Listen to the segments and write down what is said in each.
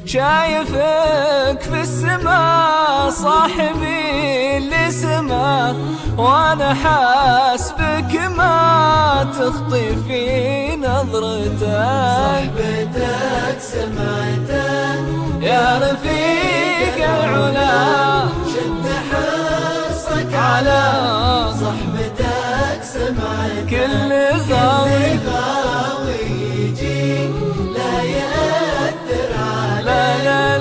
شايفك في السماء صاحبي اللي سما، وانا حاسبك ما تخطي في نظرتك. صحبتك سمعتك يا رفيق العلا، شد حرصك على صحبتك سمعتك. كل غاوي يجيك لا يأثر عليك، لا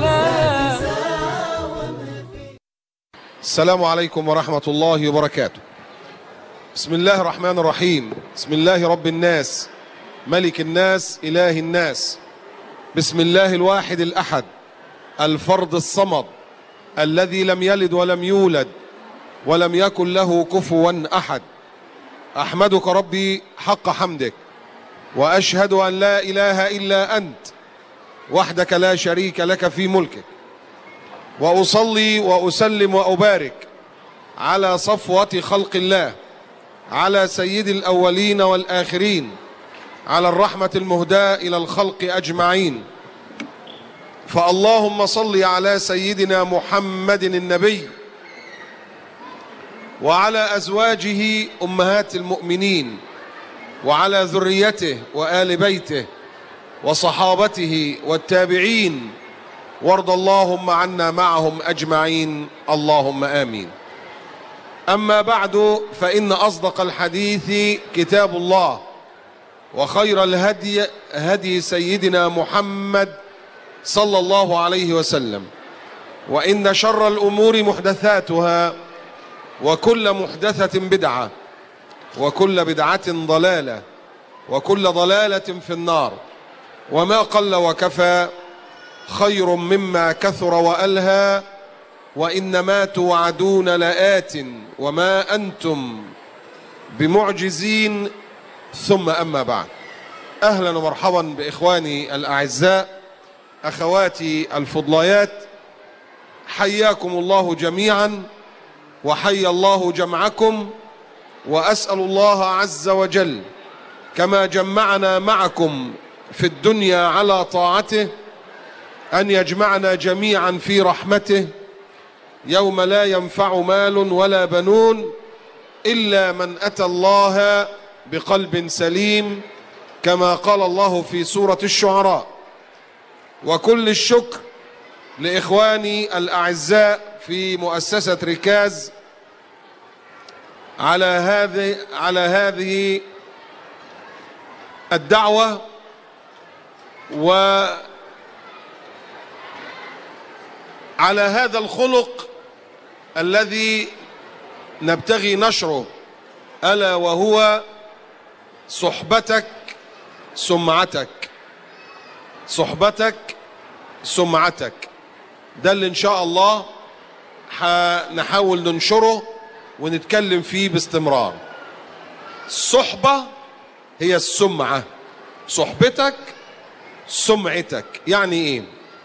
السلام عليكم ورحمة الله وبركاته. بسم الله الرحمن الرحيم. بسم الله رب الناس ملك الناس إله الناس. بسم الله الواحد الأحد الفرد الصمد الذي لم يلد ولم يولد ولم يكن له كفوا أحد. أحمدك ربي حق حمدك، وأشهد أن لا إله إلا أنت وحدك لا شريك لك في ملكك، وأصلي وأسلم وأبارك على صفوة خلق الله، على سيد الأولين والآخرين، على الرحمة المهداة إلى الخلق أجمعين. فاللهم صل على سيدنا محمد النبي، وعلى أزواجه أمهات المؤمنين، وعلى ذريته وآل بيته وصحابته والتابعين، وارض اللهم عنا معهم أجمعين، اللهم آمين. أما بعد، فإن أصدق الحديث كتاب الله، وخير الهدي هدي سيدنا محمد صلى الله عليه وسلم، وإن شر الأمور محدثاتها، وكل محدثة بدعة، وكل بدعة ضلالة، وكل ضلالة في النار. وما قل وكفى خير مما كثر وألهى، وإنما توعدون لآت وما أنتم بمعجزين. ثم أما بعد، أهلا ومرحبا بإخواني الأعزاء، أخواتي الفضليات، حياكم الله جميعا، وحيا الله جمعكم. وأسأل الله عز وجل كما جمعنا معكم في الدنيا على طاعته أن يجمعنا جميعا في رحمته يوم لا ينفع مال ولا بنون إلا من أتى الله بقلب سليم، كما قال الله في سورة الشعراء. وكل الشكر لإخواني الأعزاء في مؤسسة ركاز على هذه الدعوة، وعلى هذا الخلق الذي نبتغي نشره، ألا وهو صحبتك سمعتك. صحبتك سمعتك، ده اللي إن شاء الله نحاول ننشره ونتكلم فيه باستمرار. الصحبة هي السمعة، صحبتك سمعتك. يعني إيه؟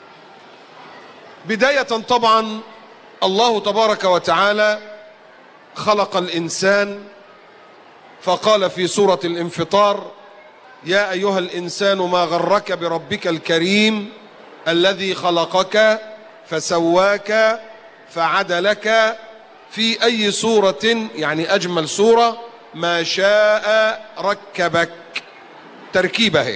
بداية طبعا الله تبارك وتعالى خلق الإنسان، فقال في سورة الانفطار: يا أيها الإنسان ما غرك بربك الكريم الذي خلقك فسواك فعدلك في أي صورة، يعني أجمل صورة، ما شاء ركبك. تركيبه.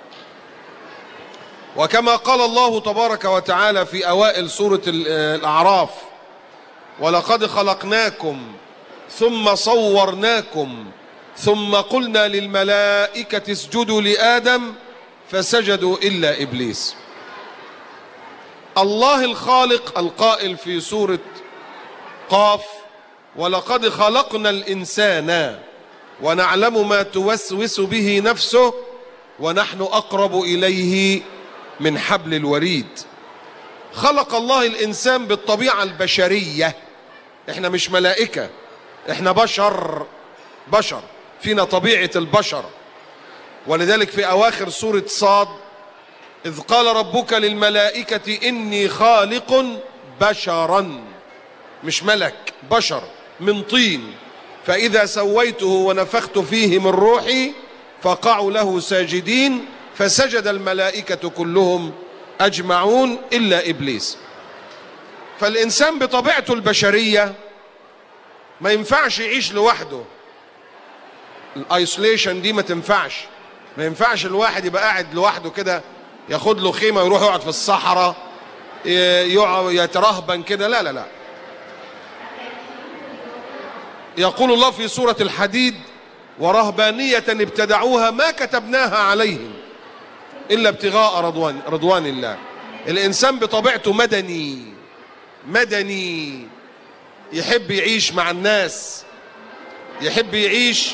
وكما قال الله تبارك وتعالى في أوائل سورة الأعراف: ولقد خلقناكم ثم صورناكم ثم قلنا للملائكة اسجدوا لآدم فسجدوا إلا إبليس. الله الخالق القائل في سورة قاف: ولقد خلقنا الإنسان ونعلم ما توسوس به نفسه ونحن أقرب إليه من حبل الوريد. خلق الله الإنسان بالطبيعة البشرية. احنا مش ملائكة، احنا بشر فينا طبيعة البشر. ولذلك في أواخر سورة صاد: إذ قال ربك للملائكة إني خالق بشرا، مش ملك، بشر من طين، فإذا سويته ونفخت فيه من روحي فقعوا له ساجدين، فسجد الملائكة كلهم أجمعون إلا إبليس. فالإنسان بطبيعته البشرية ما ينفعش يعيش لوحده. الايسوليشن دي ما تنفعش. ما ينفعش الواحد يبقى قاعد لوحده كده، ياخد له خيمة ويروح يقعد في الصحراء يترهبن كده. لا لا لا. يقول الله في سورة الحديد: ورهبانية ابتدعوها ما كتبناها عليهم إلا ابتغاء رضوان الله. الإنسان بطبيعته مدني، يحب يعيش مع الناس، يحب يعيش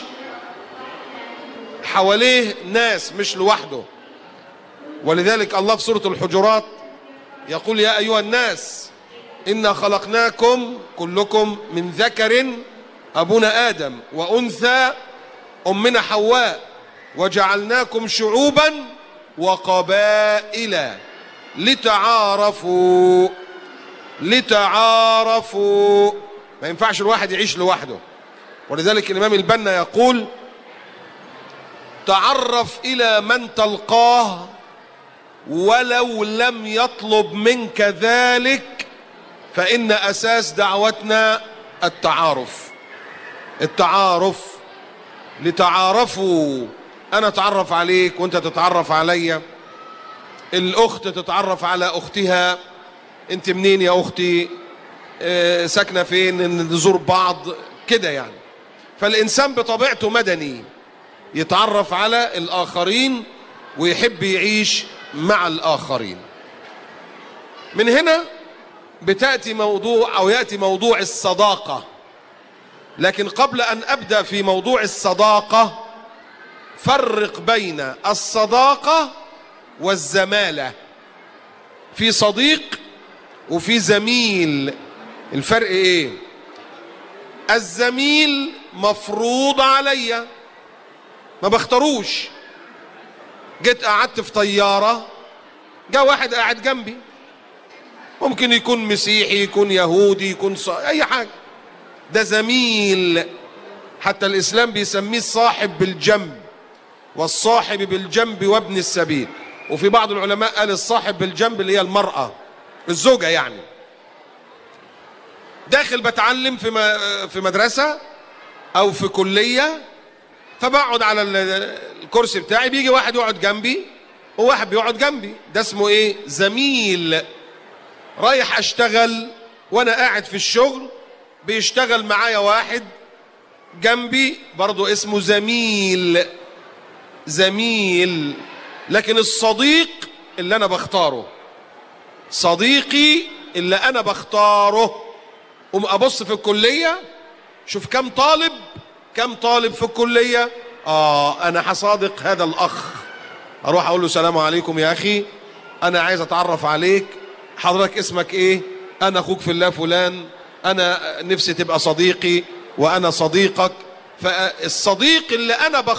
حواليه ناس مش لوحده. ولذلك الله في سورة الحجرات يقول: يا أيها الناس إنا خلقناكم كلكم من ذكر أبونا آدم وأنثى أمنا حواء وجعلناكم شعوبا وقبائل لتعارفوا. ما ينفعش الواحد يعيش لوحده. ولذلك الإمام البنا يقول: تعرف إلى من تلقاه ولو لم يطلب منك ذلك، فإن أساس دعوتنا التعارف. لتعارفوا، أنا أتعرف عليك وأنت تتعرف عليا، الأخت تتعرف على أختها، أنت منين يا أختي، ساكنة فين، نزور بعض كده يعني. فالإنسان بطبيعته مدني، يتعرف على الآخرين ويحب يعيش مع الآخرين. من هنا بتأتي يأتي موضوع الصداقة. لكن قبل أن أبدأ في موضوع الصداقة، فرق بين الصداقة والزمالة. في صديق وفي زميل. الفرق إيه؟ الزميل مفروض عليا، ما بختاروش. جيت قعدت في طيارة، جاء واحد قاعد جنبي، ممكن يكون مسيحي، يكون يهودي، يكون أي حاجة، ده زميل. حتى الإسلام بيسميه الصاحب بالجنب، والصاحب بالجنب وابن السبيل. وفي بعض العلماء قال الصاحب بالجنب اللي هي المرأة، الزوجة يعني. داخل بتعلم في مدرسة أو في كلية، فبقعد على الكرسي بتاعي، بيجي واحد يقعد جنبي وواحد بيقعد جنبي، ده اسمه ايه؟ زميل. رايح اشتغل وانا قاعد في الشغل، بيشتغل معايا واحد جنبي برضو، اسمه زميل. لكن الصديق اللي انا بختاره، صديقي اللي انا بختاره. ابص في الكلية، شوف كم طالب في الكلية، انا هصادق هذا الاخ، اروح اقول له: السلام عليكم يا اخي، انا عايز اتعرف عليك، حضرتك اسمك ايه؟ انا اخوك في الله فلان، انا نفسي تبقى صديقي وانا صديقك. فالصديق اللي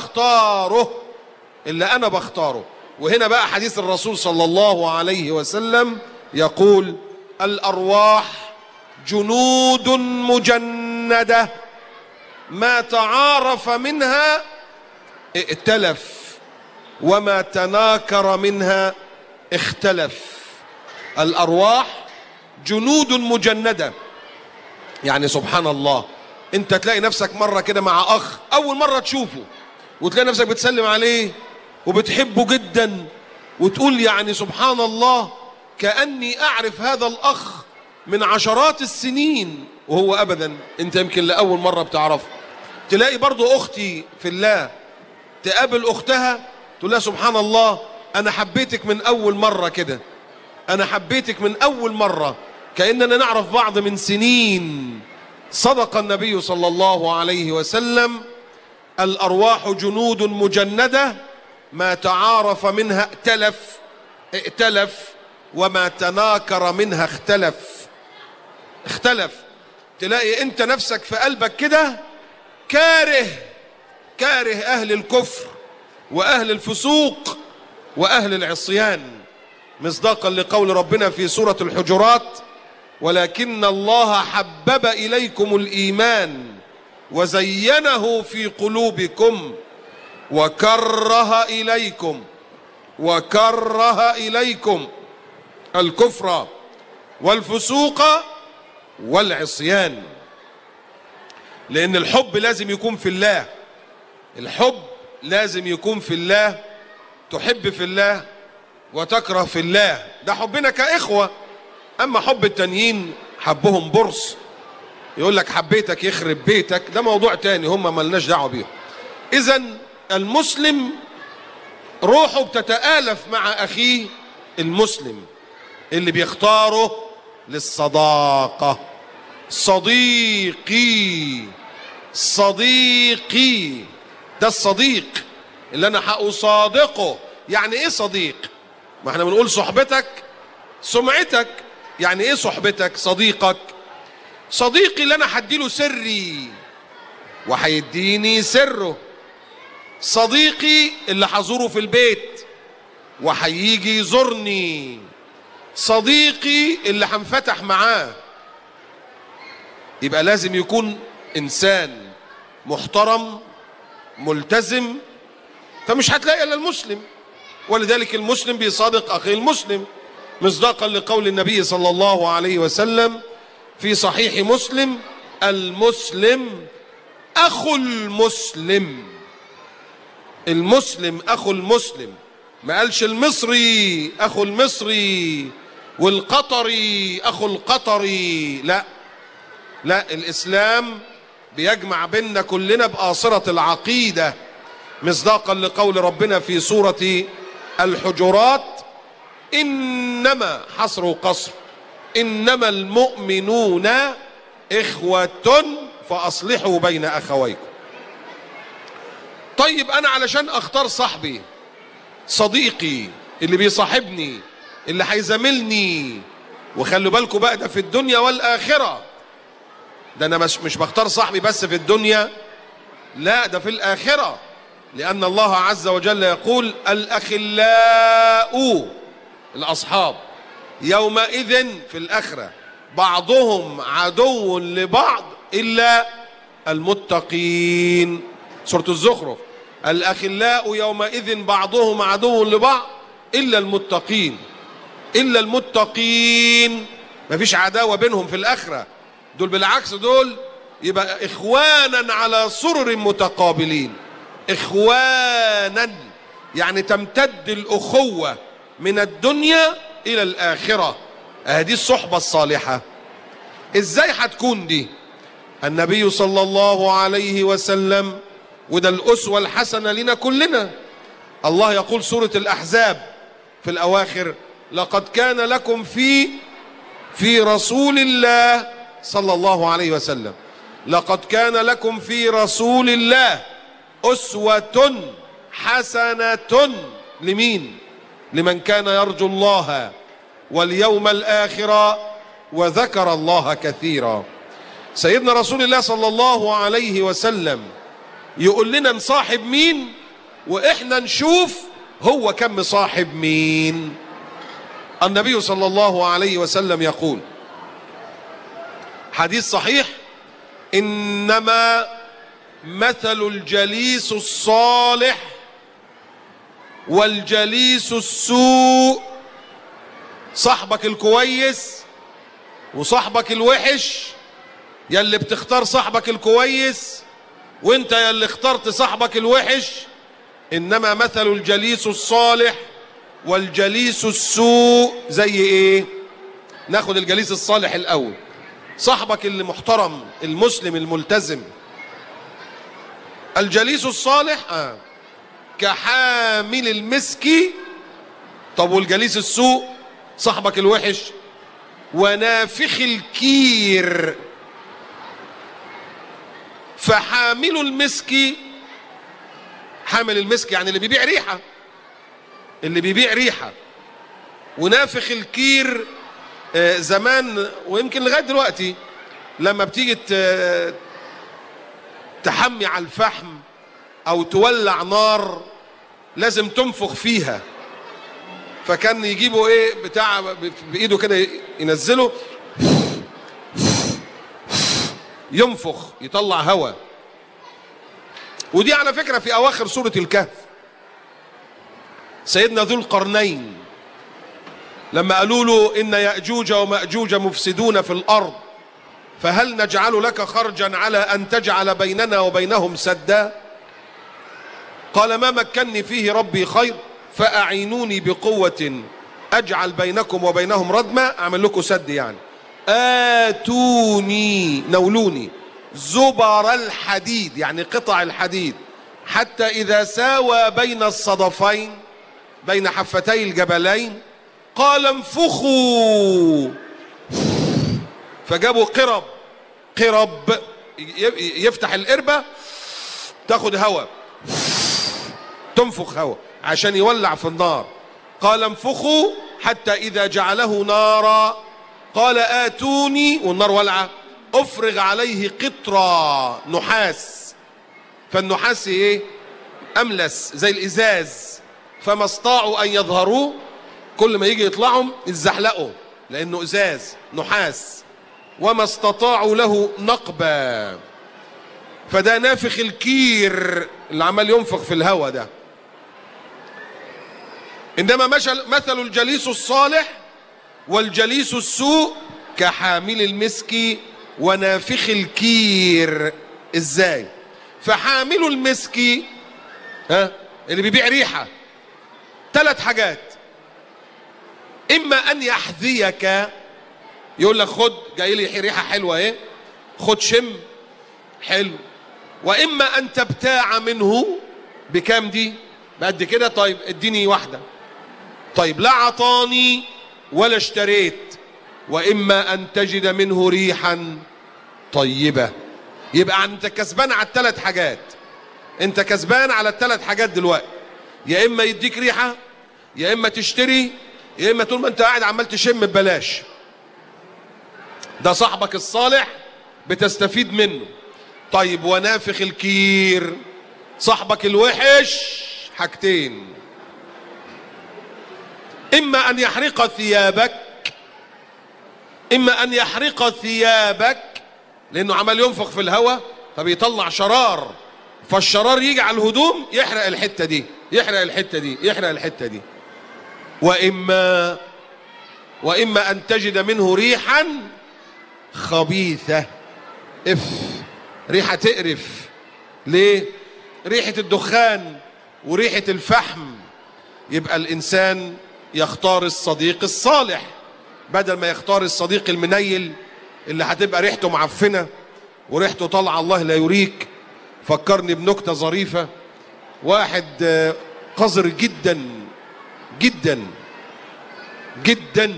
انا بختاره. وهنا بقى حديث الرسول صلى الله عليه وسلم يقول: الارواح جنود مجندة، ما تعارف منها ائتلف وما تناكر منها اختلف. الأرواح جنود مجندة. يعني سبحان الله، انت تلاقي نفسك مرة كده مع أخ أول مرة تشوفه، وتلاقي نفسك بتسلم عليه وبتحبه جدا، وتقول يعني سبحان الله كأني أعرف هذا الأخ من عشرات السنين، وهو أبدا انت يمكن لأول مرة بتعرفه. تلاقي برضو أختي في الله تقابل أختها تقول لها: سبحان الله أنا حبيتك من أول مرة كده، أنا حبيتك من أول مرة، كأننا نعرف بعض من سنين. صدق النبي صلى الله عليه وسلم: الأرواح جنود مجندة، ما تعارف منها ائتلف وما تناكر منها اختلف. تلاقي انت نفسك في قلبك كده كاره أهل الكفر وأهل الفسوق وأهل العصيان، مصداقا لقول ربنا في سورة الحجرات: ولكن الله حبب إليكم الإيمان وزينه في قلوبكم وكره إليكم الكفر والفسوق والعصيان. لأن الحب لازم يكون في الله، الحب لازم يكون في الله، تحب في الله وتكره في الله، ده حبنا كإخوة. أما حب التانيين حبهم برص، يقول لك حبيتك يخرب بيتك، ده موضوع تاني هم ملناش دعوة بيهم. إذن المسلم روحه بتتآلف مع أخيه المسلم اللي بيختاره للصداقة. صديقي، صديقي، ده الصديق اللي أنا هأصادقه. يعني إيه صديق؟ ما احنا بنقول صحبتك سمعتك، يعني إيه صحبتك؟ صديقك، صديقي اللي أنا هديله سري وهيديني سره، صديقي اللي هزوره في البيت وهيجي يزورني، صديقي اللي هنفتح معاه. يبقى لازم يكون إنسان محترم ملتزم، فمش هتلاقي إلا المسلم. ولذلك المسلم بيصادق أخيه المسلم، مصداقا لقول النبي صلى الله عليه وسلم في صحيح مسلم: المسلم أخو المسلم. المسلم أخو المسلم، ما قالش المصري أخو المصري والقطري أخو القطري، لا لا، الإسلام بيجمع بيننا كلنا بآصرة العقيدة، مصداقا لقول ربنا في سورة الحجرات: إنما حصر وقصر إنما المؤمنون إخوة فأصلحوا بين أخويكم. طيب أنا علشان أختار صاحبي صديقي اللي بيصاحبني اللي هيزاملني، وخلوا بالكم بقى ده في الدنيا والآخرة، ده أنا مش بختار صاحبي بس في الدنيا، لا ده في الآخرة، لأن الله عز وجل يقول: الأخلاء، الأصحاب، يومئذ في الآخرة بعضهم عدو لبعض إلا المتقين. سورة الزخرف: الأخلاء يومئذ بعضهم عدو لبعض إلا المتقين. إلا المتقين، مفيش عداوة بينهم في الآخرة، دول بالعكس دول يبقى إخوانا على سرر متقابلين. إخوانا يعني تمتد الأخوة من الدنيا إلى الآخرة. هذه الصحبة الصالحة. إزاي هتكون دي؟ النبي صلى الله عليه وسلم، وده الأسوة الحسنة لنا كلنا. الله يقول سورة الأحزاب في الأواخر: لقد كان لكم في رسول الله صلى الله عليه وسلم، لقد كان لكم في رسول الله أسوة حسنة. لمين؟ لمن كان يرجو الله واليوم الآخر وذكر الله كثيرا. سيدنا رسول الله صلى الله عليه وسلم يقول لنا نصاحب مين، وإحنا نشوف هو كم مصاحب مين. النبي صلى الله عليه وسلم يقول، حديث صحيح: إنما مثل الجليس الصالح والجليس السوء. صاحبك الكويس وصاحبك الوحش، يلي بتختار صاحبك الكويس وانت يلي اخترت صاحبك الوحش. إنما مثل الجليس الصالح والجليس السوء زي ايه؟ ناخد الجليس الصالح الأول، صاحبك اللي محترم المسلم الملتزم. الجليس الصالح كحامل المسك. طب والجليس السوء صاحبك الوحش ونافخ الكير. فحامل المسك، حامل المسك يعني اللي بيبيع ريحة، اللي بيبيع ريحة. ونافخ الكير زمان ويمكن لغاية دلوقتي لما بتيجي تحمي على الفحم او تولع نار لازم تنفخ فيها، فكان يجيبوا ايه بتاع بايده كده ينزله ينفخ يطلع هواء. ودي على فكرة في اواخر سورة الكهف. سيدنا ذو القرنين لما قالوا له إن يأجوج ومأجوج مفسدون في الأرض فهل نجعل لك خرجا على أن تجعل بيننا وبينهم سدا؟ قال ما مكنني فيه ربي خير فأعينوني بقوة أجعل بينكم وبينهم ردما، أعمل لكم سد يعني. آتوني نولوني زبر الحديد يعني قطع الحديد حتى إذا ساوى بين الصدفين بين حفتي الجبلين قال انفخوا، فجابوا قرب يفتح القربة تاخد هواء تنفخ هواء عشان يولع في النار. قال انفخوا حتى إذا جعله نارا قال آتوني والنار ولعة أفرغ عليه قطرة نحاس، فالنحاس ايه؟ أملس زي الإزاز، فما استطاعوا أن يظهروه، كل ما يجي يطلعوا يتزحلقوا لأنه إزاز نحاس، وما استطاعوا له نقبا. فده نافخ الكير اللي عمال ينفخ في الهواء ده. إنما مثل الجليس الصالح والجليس السوء كحامل المسك ونافخ الكير. ازاي؟ فحامل المسك اللي بيبيع ريحة 3 حاجات: اما ان يحذيك، يقول لك خد جاي لي ريحة حلوة ايه، خد شم حلو، واما ان تبتاع منه. بكام دي؟ بقد كده، طيب اديني واحدة، طيب لا عطاني ولا اشتريت. واما ان تجد منه ريحا طيبة. يبقى انت كسبان على ال3 حاجات، انت كسبان على ال3 حاجات دلوقتي، يا اما يديك ريحة، يا اما تشتري، يا اما طول ما انت قاعد عمال تشم ببلاش. ده صاحبك الصالح بتستفيد منه. طيب ونافخ الكير صاحبك الوحش حاجتين: اما ان يحرق ثيابك، اما ان يحرق ثيابك لانه عمال ينفخ في الهواء فبيطلع شرار، فالشرار يجي على الهدوم يحرق الحتة دي يحرق الحتة دي يحرق الحتة دي. واما ان تجد منه ريحا خبيثة، ريحة تقرف. ليه؟ ريحة الدخان وريحة الفحم. يبقى الانسان يختار الصديق الصالح بدل ما يختار الصديق المنيل اللي هتبقى ريحته معفنة وريحته طالعة الله لا يريك. فكرني بنكتة ظريفة. واحد قذر جدا جدا جدا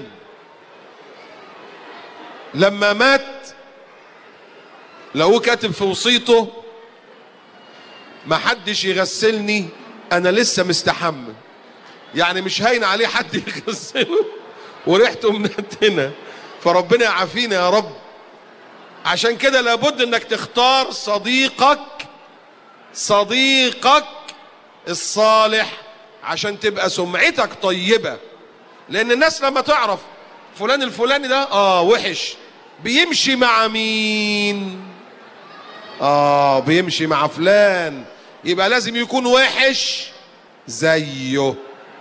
لما مات لقوه كاتب في وصيته: ما حدش يغسلني انا لسه مستحمى. يعني مش هين عليه حد يغسله وريحته منتنة. فربنا يعافينا يا رب. عشان كده لابد انك تختار صديقك الصالح عشان تبقى سمعتك طيبة. لان الناس لما تعرف فلان الفلاني ده وحش، بيمشي مع مين؟ بيمشي مع فلان، يبقى لازم يكون وحش زيه.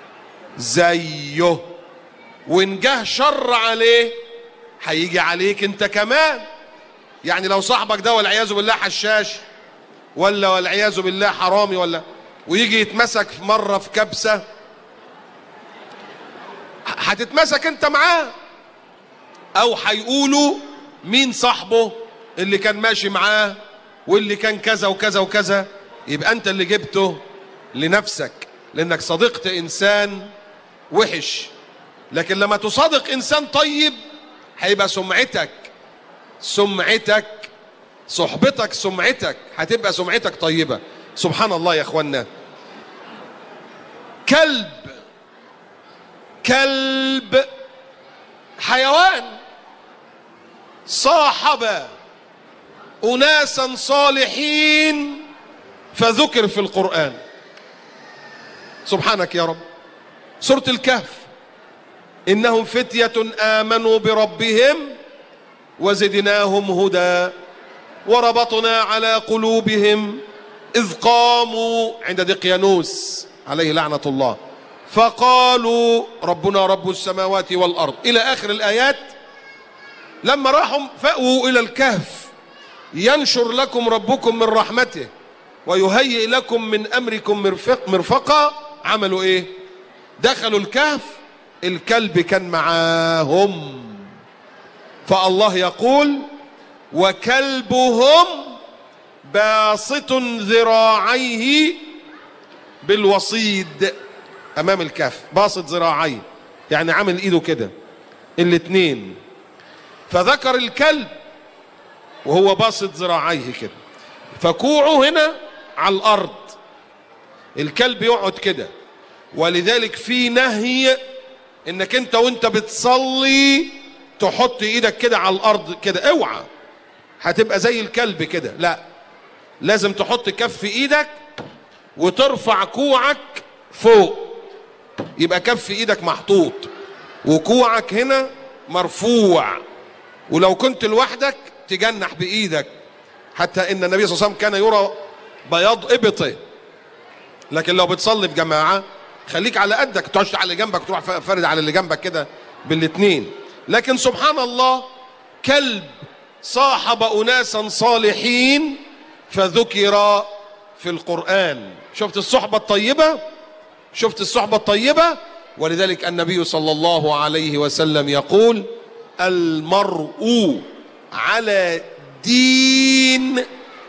وإن جه شر عليه هيجي عليك انت كمان. يعني لو صاحبك ده والعياذ بالله حشاش ولا والعياذ بالله حرامي ويجي يتمسك في مرة في كبسة، هتتمسك انت معاه. او هيقولوا مين صاحبه اللي كان ماشي معاه واللي كان كذا وكذا وكذا. يبقى انت اللي جبته لنفسك لانك صديقت انسان وحش. لكن لما تصادق انسان طيب هيبقى صحبتك هتبقى سمعتك طيبة. سبحان الله يا اخوانا. كلب حيوان صاحب أناسا صالحين فذكر في القرآن. سبحانك يا رب. سورة الكهف: إنهم فتية آمنوا بربهم وزدناهم هدى وربطنا على قلوبهم إذ قاموا عند دقيانوس عليه لعنة الله فقالوا ربنا رب السماوات والأرض إلى آخر الآيات. لما راحوا فأووا إلى الكهف ينشر لكم ربكم من رحمته ويهيئ لكم من أمركم مرفقا، عملوا إيه؟ دخلوا الكهف، الكلب كان معاهم. فالله يقول وكلبهم باسط ذراعيه بالوصيد أمام الكهف. باسط ذراعيه يعني عامل إيده كده الاتنين، فذكر الكلب وهو باسط ذراعيه كده، فكوعه هنا على الأرض، الكلب يقعد كده. ولذلك في نهي انك انت وانت بتصلي تحط ايدك كده على الارض كده، اوعى هتبقى زي الكلب كده، لا، لازم تحط كف ايدك وترفع كوعك فوق، يبقى كف ايدك محطوط وكوعك هنا مرفوع. ولو كنت لوحدك تجنح بايدك، حتى ان النبي صلى الله عليه وسلم كان يرى بياض ابطه. لكن لو بتصلي في جماعه خليك على قدك، تقعدش على اللي جنبك، تروح فرد على اللي جنبك كده بالاتنين. لكن سبحان الله كلب صاحب أناسا صالحين فذكر في القرآن. شفت الصحبة الطيبة؟ شفت الصحبة الطيبة؟ ولذلك النبي صلى الله عليه وسلم يقول المرء على دين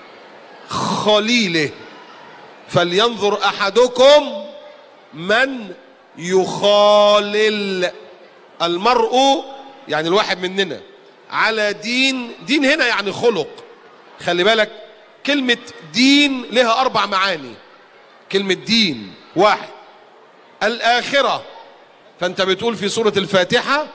خليله فلينظر أحدكم من يخالل. المرء يعني الواحد مننا على دين هنا يعني خلق. خلي بالك كلمة دين لها 4 معاني. كلمة دين واحد الآخرة، فأنت بتقول في سورة الفاتحة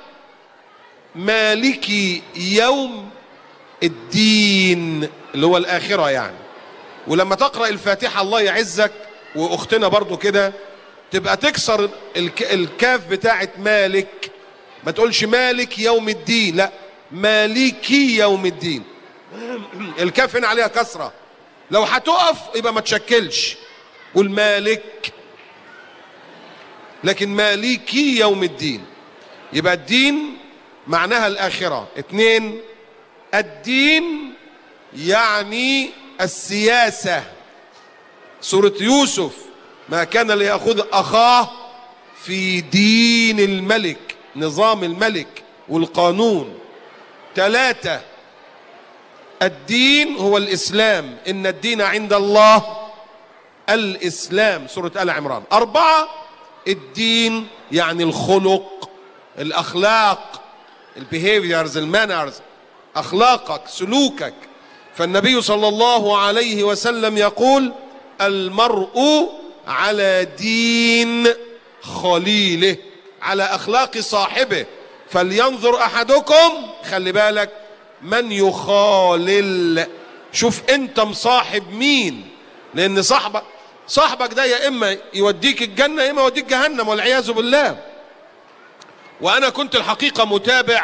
مالكي يوم الدين اللي هو الآخرة يعني. ولما تقرأ الفاتحة الله يعزك وأختنا برضو كده تبقى تكسر الكاف بتاعت مالك، ما تقولش مالك يوم الدين، لا، مالكي يوم الدين. الكاف هنا عليها كسرة، لو هتقف يبقى ما تشكلش، قول مالك، لكن مالكي يوم الدين. يبقى الدين معناها الآخرة. 2 الدين يعني السياسة. سورة يوسف ما كان ليأخذ أخاه في دين الملك، نظام الملك والقانون. 3 الدين هو الإسلام، إن الدين عند الله الإسلام، سورة آل عمران. 4 الدين يعني الخلق، الأخلاق، البيهيفيرز، المانرز، أخلاقك، سلوكك. فالنبي صلى الله عليه وسلم يقول المرء على دين خليله، على أخلاق صاحبه، فلينظر أحدكم، خلي بالك، من يخالل. شوف أنت مصاحب مين، لأن صاحبك ده يا إما يوديك الجنة يا إما يوديك جهنم والعياذ بالله. وأنا كنت الحقيقة متابع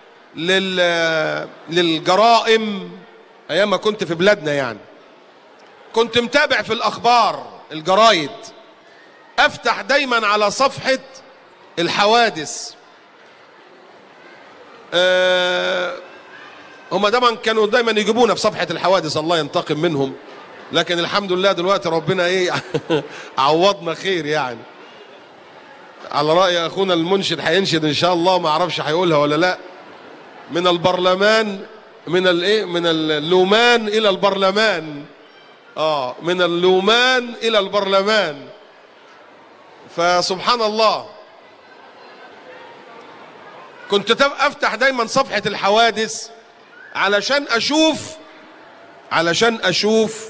للجرائم أيام ما كنت في بلادنا يعني، كنت متابع في الأخبار الجرايد، أفتح دايما على صفحة الحوادث. هم دايما كانوا دايما يجيبونا في صفحة الحوادث، الله ينتقم منهم، لكن الحمد لله دلوقتي ربنا ايه عوضنا خير يعني. على رأي اخونا المنشد هينشد ان شاء الله، ما اعرفش هيقولها ولا لا، من البرلمان من اللومان الى البرلمان، من اللومان الى البرلمان. فسبحان الله كنت افتح دايما صفحة الحوادث علشان اشوف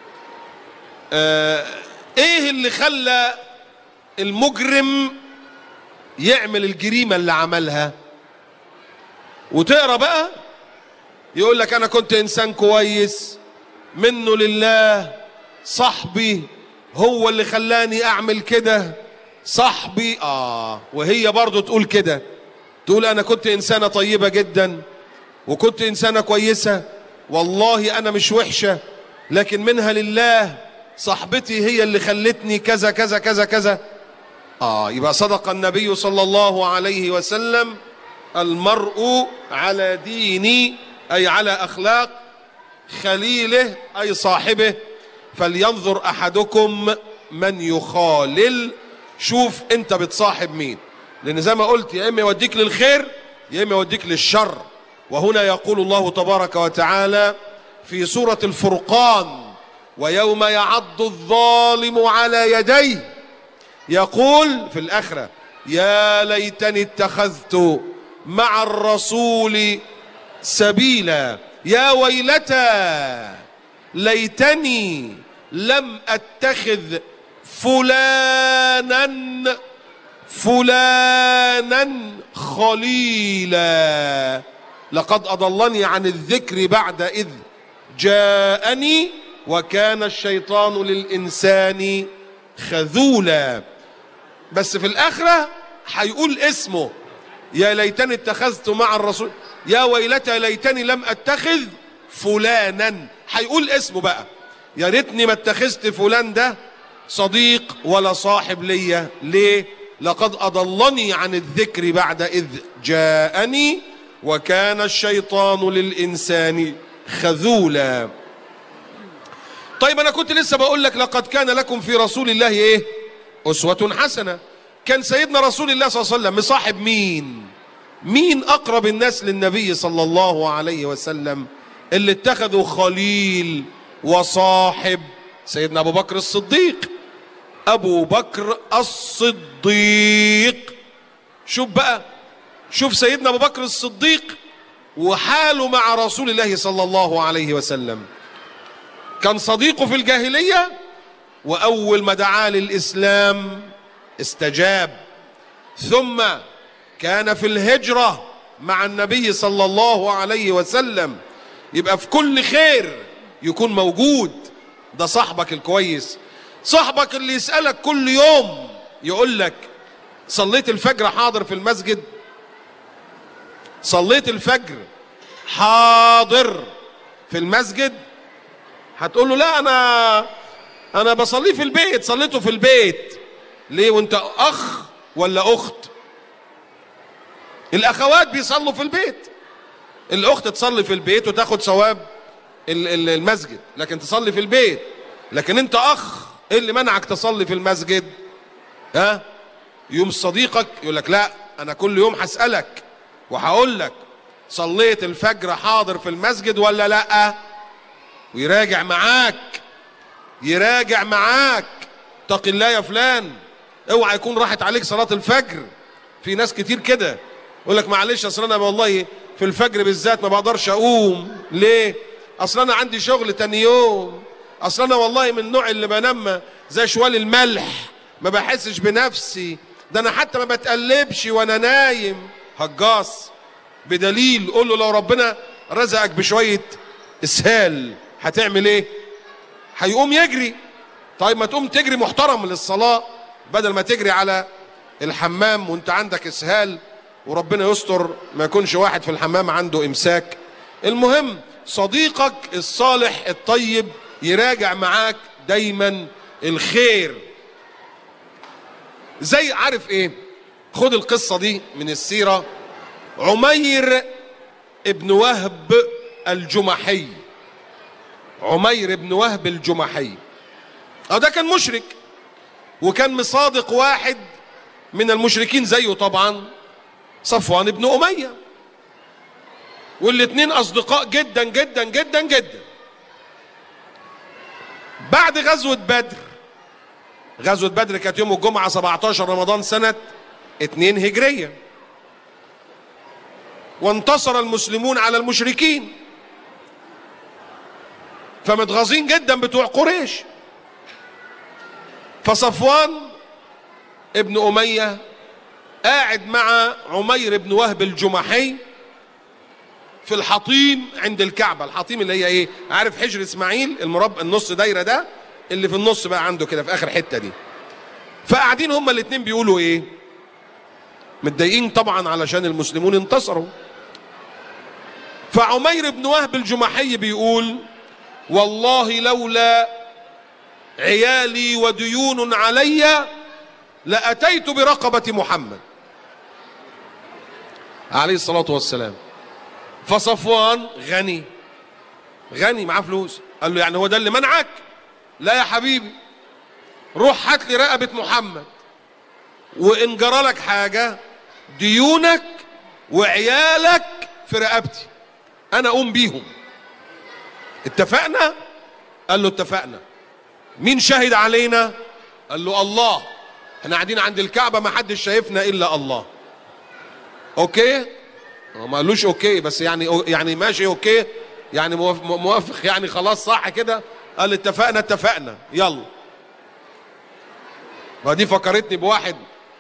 ايه اللي خلى المجرم يعمل الجريمة اللي عملها. وتقرأ بقى يقول لك انا كنت انسان كويس منه لله، صاحبي هو اللي خلاني اعمل كده، صاحبي وهي برضو تقول كده، تقول انا كنت انسانة طيبة جدا وكنت انسانة كويسة، والله انا مش وحشة، لكن منها لله، صاحبتي هي اللي خلتني كذا كذا كذا كذا. يبقى صدق النبي صلى الله عليه وسلم: المرء على دين، أي على أخلاق خليله أي صاحبه، فلينظر أحدكم من يخالل. شوف أنت بتصاحب مين، لأن زي ما قلت يا إما يوديك للخير يا إما يوديك للشر. وهنا يقول الله تبارك وتعالى في سورة الفرقان: ويوم يعض الظالم على يديه يقول في الآخرة: يا ليتني اتخذت مع الرسول سبيلا، يا ويلتى ليتني لم أتخذ فلانا خليلا، لقد أضلني عن الذكر بعد إذ جاءني وكان الشيطان للإنسان خذولا. بس في الآخرة هيقول اسمه: يا ليتني اتخذت مع الرسول، يا ويلتى ليتني لم أتخذ فلانا. هيقول اسمه بقى: يا ريتني ما اتخذت فلان ده صديق ولا صاحب ليا. ليه؟ لقد أضلني عن الذكر بعد إذ جاءني وكان الشيطان للإنسان خذولا. طيب أنا كنت لسه بقول لك: لقد كان لكم في رسول الله إيه؟ أسوة حسنة. كان سيدنا رسول الله صلى الله عليه وسلم مصاحب مين؟ مين أقرب الناس للنبي صلى الله عليه وسلم اللي اتخذوا خليل وصاحب؟ سيدنا أبو بكر الصديق. أبو بكر الصديق. شوف بقى، شوف سيدنا أبو بكر الصديق وحاله مع رسول الله صلى الله عليه وسلم. كان صديقه في الجاهلية، وأول ما دعا للإسلام استجاب. ثم كان في الهجرة مع النبي صلى الله عليه وسلم. يبقى في كل خير يكون موجود. ده صاحبك الكويس، صاحبك اللي يسألك كل يوم يقول لك: صليت الفجر حاضر في المسجد؟ صليت الفجر حاضر في المسجد؟ هتقول له: لا أنا بصليه في البيت. صليته في البيت ليه وانت أخ ولا أخت؟ الأخوات بيصلوا في البيت، الأخت تصلي في البيت وتاخد ثواب المسجد، لكن تصلي في البيت. لكن انت أخ، ايه اللي منعك تصلي في المسجد؟ يوم صديقك يقول لك: لا أنا كل يوم هسألك وهقول لك صليت الفجر حاضر في المسجد ولا لا، ويراجع معاك. اتق الله يا فلان، اوعى يكون راحت عليك صلاة الفجر. في ناس كتير كده يقول لك: معلش اصل انا والله في الفجر بالذات ما بقدرش اقوم. ليه؟ اصل انا عندي شغل تاني يوم، اصل انا والله من النوع اللي بنام زي شوال الملح، ما بحسش بنفسي، ده انا حتى ما بتقلبش وانا نايم. هجاص. بدليل قول له: لو ربنا رزقك بشوية اسهال هتعمل ايه؟ هيقوم يجري. طيب ما تقوم تجري محترم للصلاة بدل ما تجري على الحمام وانت عندك اسهال، وربنا يستر ما يكونش واحد في الحمام عنده امساك. المهم صديقك الصالح الطيب يراجع معاك دايما الخير. زي عارف ايه؟ خد القصة دي من السيرة. عمير ابن وهب الجمحي. عمير ابن وهب الجمحي ده كان مشرك، وكان مصادق واحد من المشركين زيه طبعا، صفوان بن أمية، والاتنين أصدقاء جدا جدا جدا جدا. بعد غزوة بدر كانت يوم الجمعة 17 رمضان سنة 2 هجرية، وانتصر المسلمون على المشركين، فمتغاظين جدا بتوع قريش. فصفوان ابن أمية قاعد مع عمير بن وهب الجمحي في الحطيم عند الكعبة. الحطيم اللي هي ايه؟ عارف حجر اسماعيل المربع النص دايرة ده اللي في النص بقى عنده كده في اخر حتة دي. فقاعدين هما الاتنين بيقولوا ايه؟ متضايقين طبعا علشان المسلمون انتصروا. فعمير بن وهب الجمحي بيقول: والله لولا عيالي وديون علي لأتيت برقبة محمد عليه الصلاة والسلام. فصفوان غني معاه فلوس، قال له يعني هو ده اللي منعك؟ لا يا حبيبي، روح هات لي رقبة محمد، وإن جرى لك حاجة ديونك وعيالك في رقبتي أنا أقوم بيهم. اتفقنا؟ قال له اتفقنا. مين شهد علينا؟ قال له الله، احنا قاعدين عند الكعبة ما حدش شايفنا إلا الله. اوكي؟ ما قالوش اوكي، بس يعني ماشي اوكي، يعني موافق، يعني خلاص صح كده. قال اتفقنا يلا. ما دي فكرتني بواحد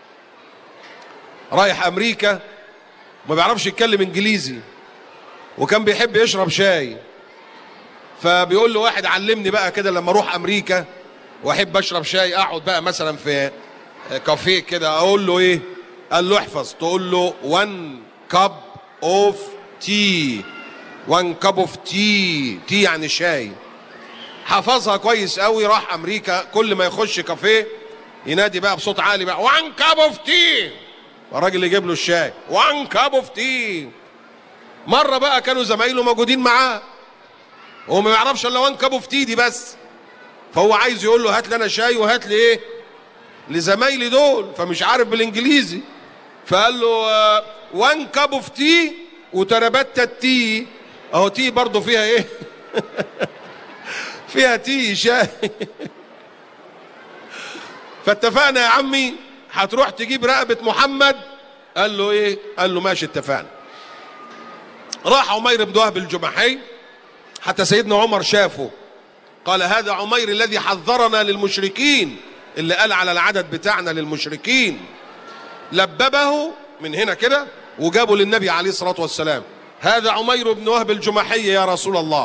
رايح امريكا ما بيعرفش يتكلم انجليزي، وكان بيحب يشرب شاي، فبيقول له واحد علمني بقى كده لما اروح امريكا واحب اشرب شاي، اقعد بقى مثلا في كافيه كده، اقول له ايه؟ قال له احفظ، تقول له 1 cup of tea، 1 cup of tea يعني شاي. حفظها كويس قوي. راح امريكا كل ما يخش كافيه ينادي بقى بصوت عالي بقى 1 cup of tea، الراجل يجيب له الشاي 1 cup of tea. مره بقى كانوا زمايله موجودين معاه، هو ما يعرفش الا 1 cup of tea دي بس، فهو عايز يقول له هات لي انا شاي وهات لي ايه لزمايلي دول، فمش عارف بالانجليزي، فقال له 1 cup of tea وتربتة التي، اهو تي برضه فيها ايه فيها تي شاي. فاتفقنا يا عمي، هتروح تجيب رقبة محمد. قال له ايه؟ قال له ماشي اتفقنا. راح عمير بن وهب الجمحي، حتى سيدنا عمر شافه، قال هذا عمير الذي حذرنا للمشركين، اللي قال على العدد بتاعنا للمشركين. لببه من هنا كده وجابوا للنبي عليه الصلاة والسلام، هذا عمير بن وهب الجمحي يا رسول الله،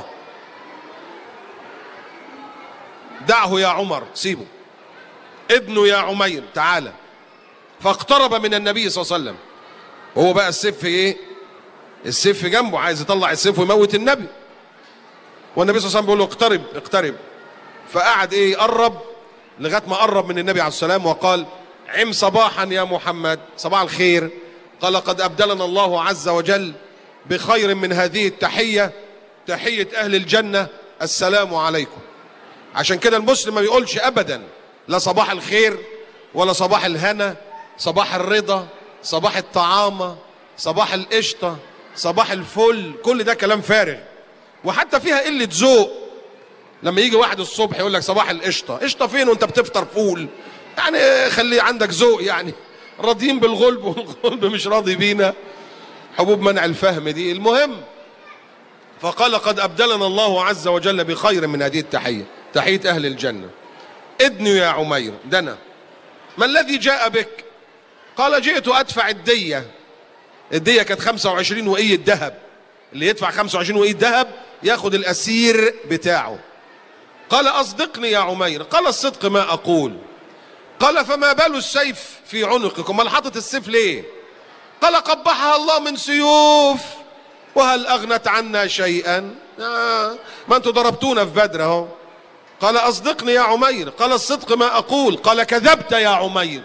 دعه يا عمر، سيبه، ابنه يا عمير تعالى. فاقترب من النبي صلى الله عليه وسلم، هو بقى السيف ايه؟ السيف جنبه، عايز يطلع السيف ويموت النبي، والنبي صلى الله عليه وسلم بيقول له اقترب. فقعد ايه؟ يقرب لغايه ما قرب من النبي عليه السلام وقال عم صباحا يا محمد، صباح الخير. قال قد أبدلنا الله عز وجل بخير من هذه التحية، تحية أهل الجنة، السلام عليكم. عشان كده المسلم ما بيقولش أبدا لا صباح الخير ولا صباح الهنا، صباح الرضا، صباح الطعامة، صباح القشطة، صباح الفل، كل ده كلام فارغ، وحتى فيها قلة ذوق. لما يجي واحد الصبح يقول لك صباح القشطة، قشطة فين وانت بتفطر فول؟ يعني خلي عندك ذوق، يعني راضيين بالغلب والغلب مش راضي بينا، حبوب منع الفهم دي. المهم، فقال قد أبدلنا الله عز وجل بخير من هذه التحية، تحية أهل الجنة. ادنوا يا عمير، دنا. ما الذي جاء بك؟ قال جئت أدفع الدية. الدية كانت 25 وقية ذهب، اللي يدفع 25 وقية ذهب ياخد الأسير بتاعه. قال أصدقني يا عمير. قال الصدق ما أقول. قال فما بال السيف في عنقكم؟ امال حاطط السيف ليه؟ قال قبحها الله من سيوف وهل أغنت عنا شيئا؟ ما أنتوا ضربتونا في بدر اهو. قال أصدقني يا عمير. قال الصدق ما أقول. قال كذبت يا عمير،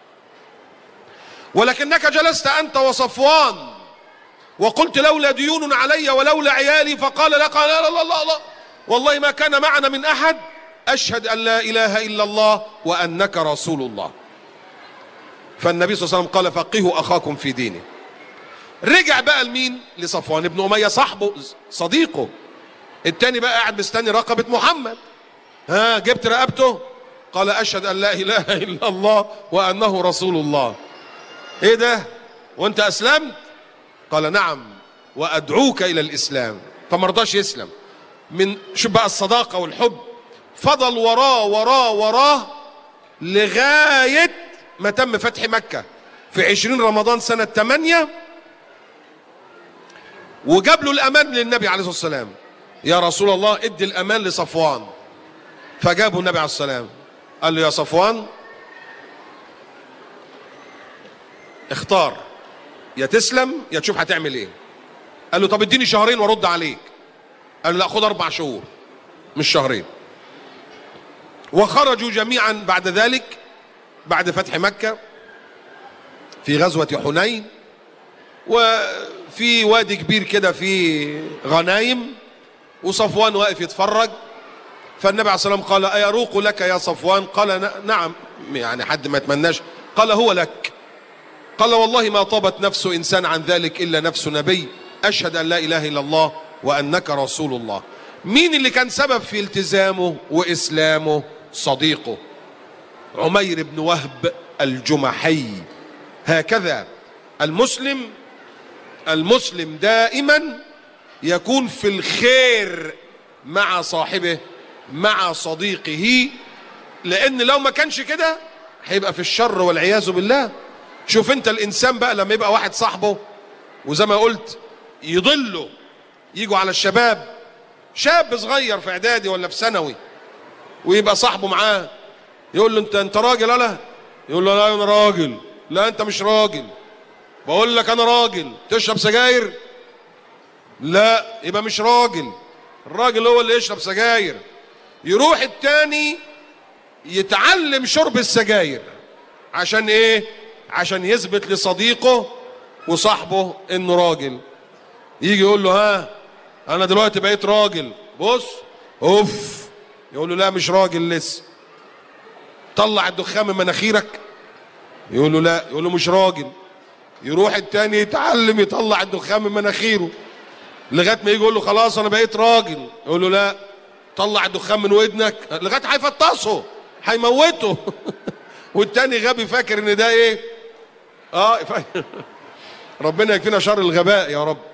ولكنك جلست أنت وصفوان وقلت لولا ديون علي ولولا عيالي، فقال لك لا لا لا لا والله ما كان معنا من أحد، أشهد أن لا إله إلا الله وأنك رسول الله. فالنبي صلى الله عليه وسلم قال فقهوا أخاكم في دينه. رجع بقى لمين؟ لصفوان بن أمية صاحبه صديقه التاني، بقى قاعد مستني رقبة محمد. ها جبت رقبته؟ قال أشهد أن لا إله إلا الله وأنه رسول الله. إيه ده؟ وأنت أسلمت؟ قال نعم وأدعوك إلى الإسلام. فمرضاش يسلم. من شو بقى الصداقة والحب، فضل وراه لغاية ما تم فتح مكة في 20 رمضان سنة 8، وجاب له الأمان للنبي عليه الصلاة والسلام. يا رسول الله ادي الأمان لصفوان. فجابه النبي عليه الصلاة والسلام، قال له يا صفوان اختار، يا تسلم يا تشوف هتعمل ايه. قال له طب اديني شهرين وارد عليك. قال له لا خد 4 شهور مش شهرين. وخرجوا جميعا بعد ذلك بعد فتح مكة في غزوة حنين، وفي وادي كبير كده فيه غنايم، وصفوان واقف يتفرج. فالنبي عليه الصلاة والسلام قال: أيروق لك يا صفوان؟ قال: نعم، يعني حد ما يتمناش. قال: هو لك. قال: والله ما طابت نفس إنسان عن ذلك إلا نفس نبي، أشهد أن لا إله إلا الله وأنك رسول الله. مين اللي كان سبب في التزامه وإسلامه؟ صديقه عمير بن وهب الجمحي. هكذا المسلم دائما يكون في الخير مع صاحبه، مع صديقه، لأن لو ما كانش كده هيبقى في الشر والعياذ بالله. شوف انت الإنسان بقى لما يبقى واحد صاحبه، وزي ما قلت يضله، يجوا على الشباب، شاب صغير في إعدادي ولا في ثانوي، ويبقى صاحبه معاه، يقول له: انت راجل؟ ولا يقول له: لا انا راجل. لا انت مش راجل. بقول لك انا راجل. تشرب سجاير؟ لا، يبقى مش راجل. الراجل هو اللي يشرب سجاير. يروح التاني يتعلم شرب السجاير عشان ايه؟ عشان يثبت لصديقه وصاحبه انه راجل. يجي يقول له: ها انا دلوقتي بقيت راجل، بص اوف. يقول له: لا مش راجل لسه. طلع الدخان من مناخيرك. يقول له: لا. يقول له: مش راجل. يروح التاني يتعلم يطلع الدخان من مناخيره لغايه ما يجي يقول له: خلاص انا بقيت راجل. يقول له: لا. طلع الدخان من ودنك، لغايه هيفطسه، هيموته. والتاني غبي فاكر ان ده ايه؟ ربنا يكفينا شر الغباء يا رب.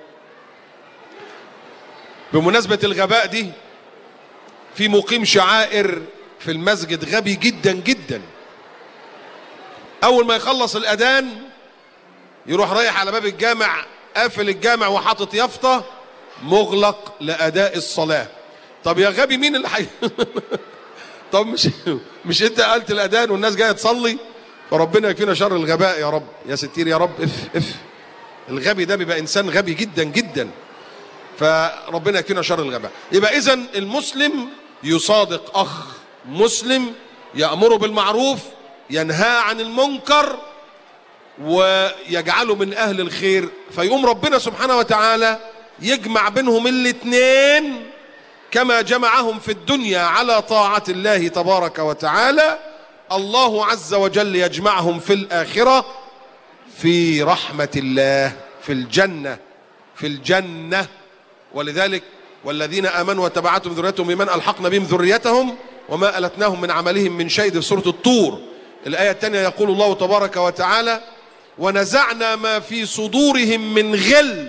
بمناسبة الغباء دي، في مقيم شعائر في المسجد غبي جدا جدا. اول ما يخلص الاذان يروح رايح على باب الجامع، قافل الجامع وحاطط يافطة مغلق لأداء الصلاة. طب يا غبي مين اللي طب مش انت قلت الاذان والناس جايه تصلي؟ فربنا يكفينا شر الغباء يا رب، يا ستير يا رب. الغبي ده بيبقى انسان غبي جدا جدا، فربنا يكفينا شر الغباء. يبقى اذن المسلم يصادق اخ مسلم، يأمره بالمعروف، ينهى عن المنكر، ويجعله من اهل الخير. فيقوم ربنا سبحانه وتعالى يجمع بينهم الاثنين كما جمعهم في الدنيا على طاعة الله تبارك وتعالى. الله عز وجل يجمعهم في الآخرة في رحمة الله، في الجنة. ولذلك: والذين آمنوا وتبعتهم ذريتهم بمن ألحقنا بهم ذريتهم وما ألتناهم من عملهم من شيء. في سورة الطور. الآية الثانية يقول الله تبارك وتعالى: ونزعنا ما في صدورهم من غل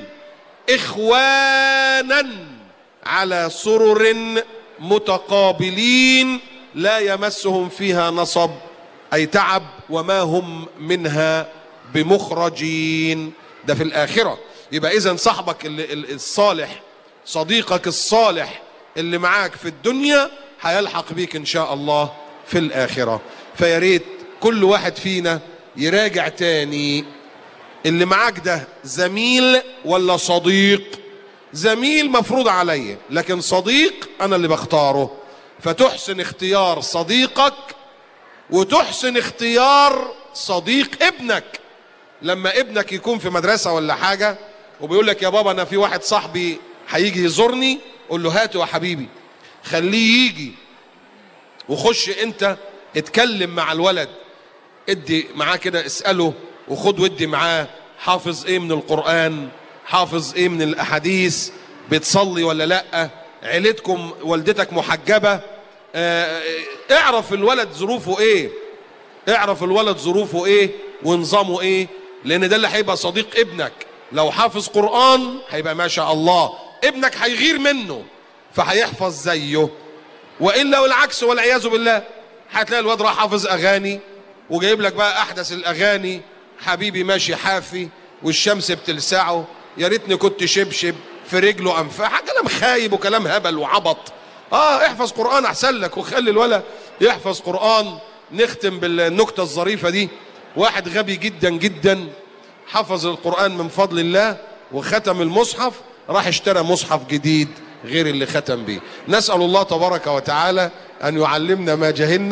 إخوانا على سرر متقابلين لا يمسهم فيها نصب، أي تعب، وما هم منها بمخرجين. ده في الآخرة. يبقى إذن صاحبك الصالح، صديقك الصالح اللي معاك في الدنيا هيلحق بيك إن شاء الله في الآخرة. فياريت كل واحد فينا يراجع تاني، اللي معاك ده زميل ولا صديق؟ زميل مفروض علي، لكن صديق أنا اللي بختاره. فتحسن اختيار صديقك، وتحسن اختيار صديق ابنك. لما ابنك يكون في مدرسة ولا حاجة وبيقول لك: يا بابا أنا في واحد صاحبي هيجي يزورني، قول له: هاته يا حبيبي، خليه يجي. وخش انت اتكلم مع الولد، ادي معاه كده، اسأله وخد ودي معاه. حافظ ايه من القرآن؟ حافظ ايه من الاحاديث؟ بتصلي ولا لا؟ عيلتكم والدتك محجبة؟ اعرف الولد ظروفه ايه، اعرف الولد ظروفه ايه ونظامه ايه، لان ده اللي هيبقى صديق ابنك. لو حافظ قرآن هيبقى ما شاء الله، ابنك هيغير منه فهيحفظ زيه. وإلا والعكس والعياذ بالله، هتلاقي الواد راح حافظ أغاني وجايب لك بقى أحدث الأغاني، حبيبي ماشي حافي والشمس بتلسعه، يا ريتني كنت شبشب في رجله أنفاح، كلام خايب وكلام هبل وعبط. احفظ قرآن أحسن لك، وخلي الولد يحفظ قرآن. نختم بالنكتة الظريفة دي. واحد غبي جدا جدا حفظ القرآن من فضل الله وختم المصحف، راح اشترى مصحف جديد غير اللي ختم به. نسأل الله تبارك وتعالى أن يعلمنا ما جهلنا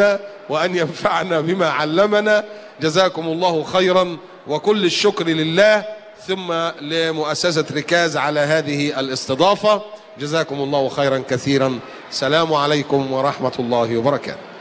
وأن ينفعنا بما علمنا. جزاكم الله خيرا، وكل الشكر لله ثم لمؤسسة ركاز على هذه الاستضافة. جزاكم الله خيرا كثيرا. السلام عليكم ورحمة الله وبركاته.